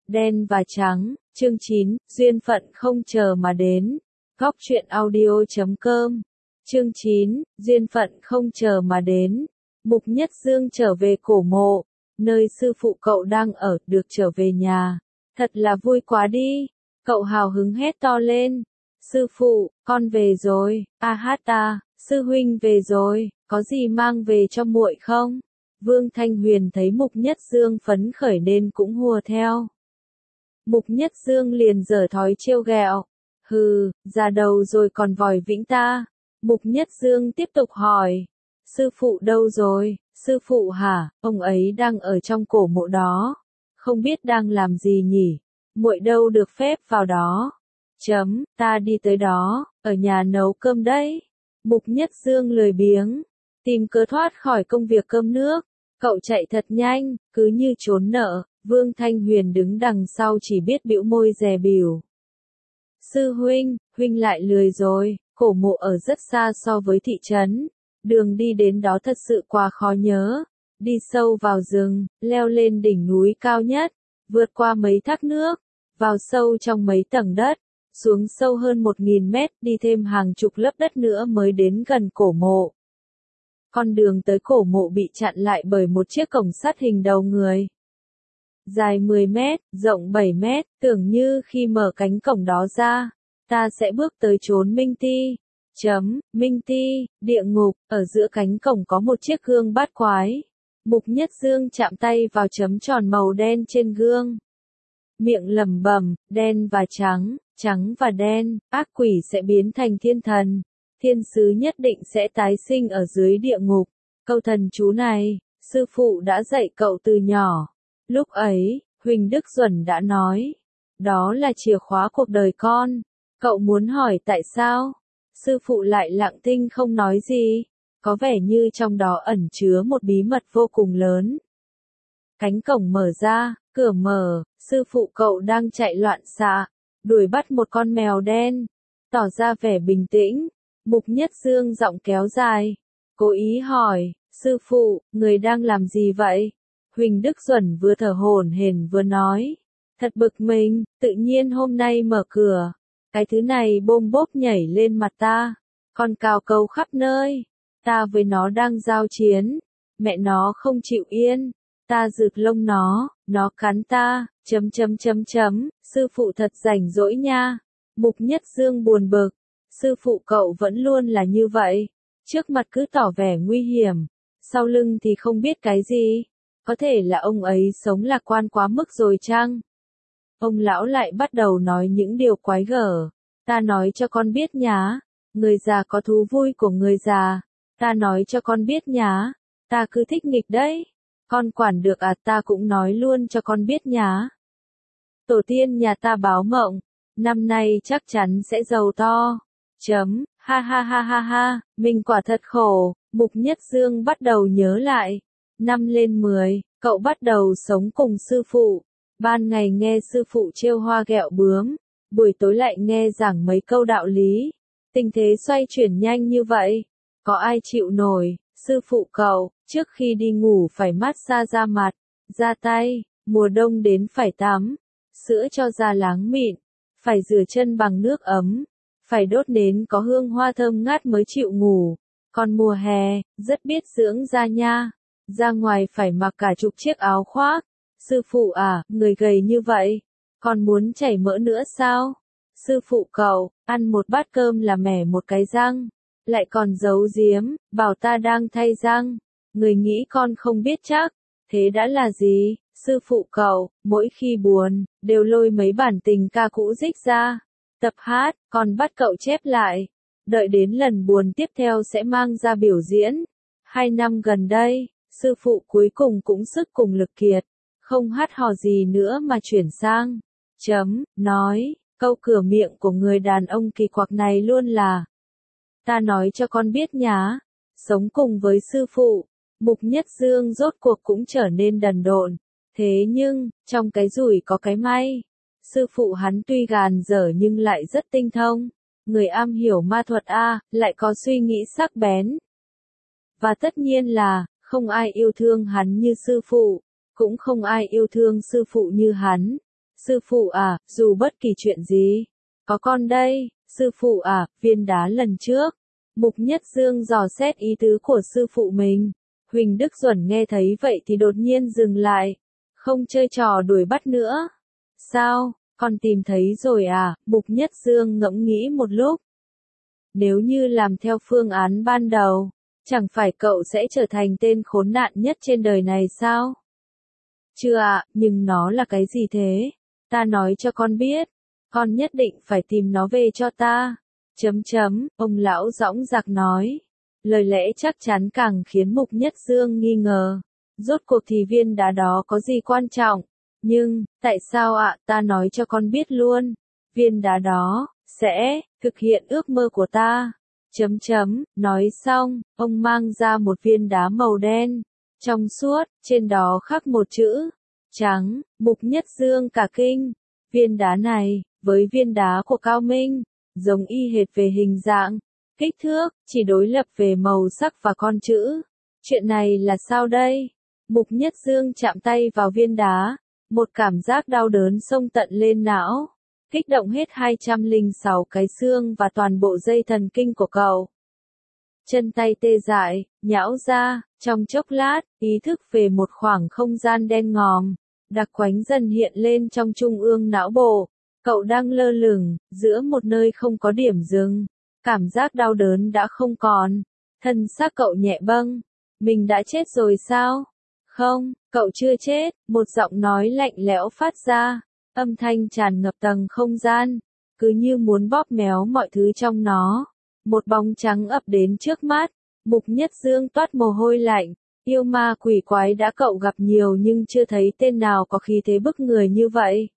Đen và trắng, chương 9, duyên phận không chờ mà đến. Góc truyện audio.com. Chương 9, duyên phận không chờ mà đến. Mục Nhất Dương trở về cổ mộ, nơi sư phụ cậu đang ở, được trở về nhà. Thật là vui quá đi. Cậu hào hứng hét to lên. Sư phụ, con về rồi. A hát ta, sư huynh về rồi, có gì mang về cho muội không? Vương Thanh Huyền thấy Mục Nhất Dương phấn khởi nên cũng hùa theo. Mục Nhất Dương liền giở thói trêu ghẹo. Hừ, già đầu rồi còn vòi vĩnh ta. Mục Nhất Dương tiếp tục hỏi. Sư phụ đâu rồi? Sư phụ hả? Ông ấy đang ở trong cổ mộ đó. Không biết đang làm gì nhỉ? Muội đâu được phép vào đó. Ta đi tới đó, ở nhà nấu cơm đấy. Mục Nhất Dương lười biếng, tìm cớ thoát khỏi công việc cơm nước. Cậu chạy thật nhanh, cứ như trốn nợ. Vương Thanh Huyền đứng đằng sau chỉ biết bĩu môi dè bỉu. Sư huynh, huynh lại lười rồi. Cổ mộ ở rất xa so với thị trấn. Đường đi đến đó thật sự quá khó nhớ. Đi sâu vào rừng, leo lên đỉnh núi cao nhất, vượt qua mấy thác nước, vào sâu trong mấy tầng đất, xuống sâu hơn 1000 mét, đi thêm hàng chục lớp đất nữa mới đến gần cổ mộ. Con đường tới cổ mộ bị chặn lại bởi một chiếc cổng sắt hình đầu người. Dài 10 mét, rộng 7 mét, tưởng như khi mở cánh cổng đó ra, ta sẽ bước tới chốn Minh Ti. Minh Ti, địa ngục, ở giữa cánh cổng có một chiếc gương bát quái. Mục Nhất Dương chạm tay vào chấm tròn màu đen trên gương. Miệng lẩm bẩm, đen và trắng, trắng và đen, ác quỷ sẽ biến thành thiên thần. Thiên sứ nhất định sẽ tái sinh ở dưới địa ngục. Câu thần chú này, sư phụ đã dạy cậu từ nhỏ. Lúc ấy, Huỳnh Đức Duẩn đã nói, đó là chìa khóa cuộc đời con. Cậu muốn hỏi tại sao? Sư phụ lại lặng thinh không nói gì, có vẻ như trong đó ẩn chứa một bí mật vô cùng lớn. Cánh cổng mở ra, cửa mở, sư phụ cậu đang chạy loạn xạ, đuổi bắt một con mèo đen, tỏ ra vẻ bình tĩnh. Mục Nhất Dương giọng kéo dài, cố ý hỏi, sư phụ, người đang làm gì vậy? Huỳnh Đức Duẩn vừa thở hổn hển vừa nói, thật bực mình, tự nhiên hôm nay mở cửa, cái thứ này bôm bốp nhảy lên mặt ta, còn cào cấu khắp nơi, ta với nó đang giao chiến, mẹ nó không chịu yên, ta rực lông nó cắn ta, sư phụ thật rảnh rỗi nha. Mục Nhất Dương buồn bực, sư phụ cậu vẫn luôn là như vậy, trước mặt cứ tỏ vẻ nguy hiểm, sau lưng thì không biết cái gì, có thể là ông ấy sống lạc quan quá mức rồi chăng? Ông lão lại bắt đầu nói những điều quái gở, ta nói cho con biết nhá, người già có thú vui của người già, ta nói cho con biết nhá, ta cứ thích nghịch đấy, con quản được à, ta cũng nói luôn cho con biết nhá. Tổ tiên nhà ta báo mộng, năm nay chắc chắn sẽ giàu to. Ha ha ha ha ha, mình quả thật khổ. Mục Nhất Dương bắt đầu nhớ lại. Năm lên 10, cậu bắt đầu sống cùng sư phụ. Ban ngày nghe sư phụ trêu hoa ghẹo bướm, buổi tối lại nghe giảng mấy câu đạo lý. Tình thế xoay chuyển nhanh như vậy, có ai chịu nổi? Sư phụ cậu, trước khi đi ngủ phải massage da mặt, da tay, mùa đông đến phải tắm, sữa cho da láng mịn, phải rửa chân bằng nước ấm, phải đốt nến có hương hoa thơm ngát mới chịu ngủ. Còn mùa hè, rất biết dưỡng da nha, ra ngoài phải mặc cả chục chiếc áo khoác. Sư phụ à, người gầy như vậy, còn muốn chảy mỡ nữa sao? Sư phụ cậu, ăn một bát cơm là mẻ một cái răng, lại còn giấu giếm, bảo ta đang thay răng. Người nghĩ con không biết chắc, thế đã là gì? Sư phụ cậu, mỗi khi buồn, đều lôi mấy bản tình ca cũ rích ra, tập hát, còn bắt cậu chép lại. Đợi đến lần buồn tiếp theo sẽ mang ra biểu diễn. 2 năm gần đây, sư phụ cuối cùng cũng sức cùng lực kiệt, không hát hò gì nữa mà chuyển sang, nói, câu cửa miệng của người đàn ông kỳ quặc này luôn là, ta nói cho con biết nhá, sống cùng với sư phụ. Mục Nhất Dương rốt cuộc cũng trở nên đần độn, thế nhưng, trong cái rủi có cái may, sư phụ hắn tuy gàn dở nhưng lại rất tinh thông, người am hiểu ma thuật lại có suy nghĩ sắc bén. Và tất nhiên là, không ai yêu thương hắn như sư phụ, cũng không ai yêu thương sư phụ như hắn. Sư phụ à, dù bất kỳ chuyện gì. Có con đây, sư phụ à, viên đá lần trước. Mục Nhất Dương dò xét ý tứ của sư phụ mình. Huỳnh Đức Duẩn nghe thấy vậy thì đột nhiên dừng lại. Không chơi trò đuổi bắt nữa. Sao, con tìm thấy rồi à? Mục Nhất Dương ngẫm nghĩ một lúc. Nếu như làm theo phương án ban đầu, chẳng phải cậu sẽ trở thành tên khốn nạn nhất trên đời này sao? Chưa ạ, nhưng nó là cái gì thế? Ta nói cho con biết. Con nhất định phải tìm nó về cho ta. Ông lão dõng dạc nói. Lời lẽ chắc chắn càng khiến Mục Nhất Dương nghi ngờ. Rốt cuộc thì viên đá đó có gì quan trọng? Nhưng, tại sao ạ, ta nói cho con biết luôn. Viên đá đó, sẽ, thực hiện ước mơ của ta. Nói xong, ông mang ra một viên đá màu đen. Trong suốt, trên đó khắc một chữ. Trắng, Mục Nhất Dương cả kinh. Viên đá này, với viên đá của Cao Minh, giống y hệt về hình dạng, kích thước, chỉ đối lập về màu sắc và con chữ. Chuyện này là sao đây? Mục Nhất Dương chạm tay vào viên đá, một cảm giác đau đớn xông tận lên não, kích động hết 206 cái xương và toàn bộ dây thần kinh của cậu. Chân tay tê dại, nhão ra, trong chốc lát, ý thức về một khoảng không gian đen ngòm, đặc quánh dần hiện lên trong trung ương não bộ. Cậu đang lơ lửng, giữa một nơi không có điểm dừng. Cảm giác đau đớn đã không còn. Thân xác cậu nhẹ bâng. Mình đã chết rồi sao? Không, cậu chưa chết. Một giọng nói lạnh lẽo phát ra. Âm thanh tràn ngập tầng không gian. Cứ như muốn bóp méo mọi thứ trong nó. Một bóng trắng ập đến trước mắt. Mục Nhất Dương toát mồ hôi lạnh. Yêu ma quỷ quái đã cậu gặp nhiều nhưng chưa thấy tên nào có khí thế bức người như vậy.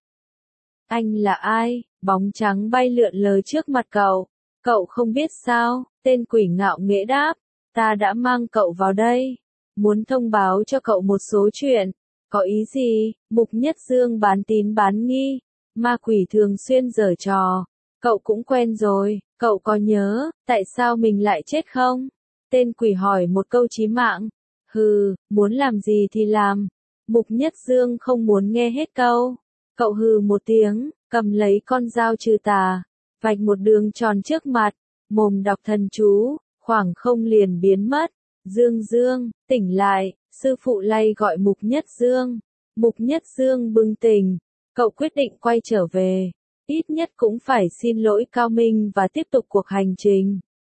Anh là ai? Bóng trắng bay lượn lờ trước mặt cậu. Cậu không biết sao? Tên quỷ ngạo nghễ đáp. Ta đã mang cậu vào đây. Muốn thông báo cho cậu một số chuyện. Có ý gì? Mục Nhất Dương bán tín bán nghi. Ma quỷ thường xuyên giở trò. Cậu cũng quen rồi. Cậu có nhớ, tại sao mình lại chết không? Tên quỷ hỏi một câu chí mạng. Hừ, muốn làm gì thì làm. Mục Nhất Dương không muốn nghe hết câu. Cậu hừ một tiếng, cầm lấy con dao trừ tà, vạch một đường tròn trước mặt, mồm đọc thần chú, khoảng không liền biến mất. Dương Dương, tỉnh lại, sư phụ lay gọi Mục Nhất Dương. Mục Nhất Dương bừng tỉnh, cậu quyết định quay trở về, ít nhất cũng phải xin lỗi Cao Minh và tiếp tục cuộc hành trình.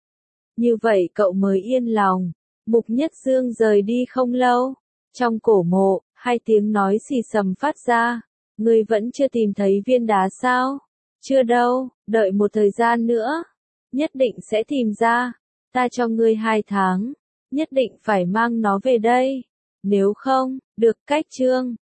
Như vậy cậu mới yên lòng. Mục Nhất Dương rời đi không lâu, trong cổ mộ, hai tiếng nói xì xầm phát ra. Ngươi vẫn chưa tìm thấy viên đá sao? Chưa đâu, đợi một thời gian nữa. Nhất định sẽ tìm ra. Ta cho ngươi 2 tháng. Nhất định phải mang nó về đây. Nếu không, được cách chương.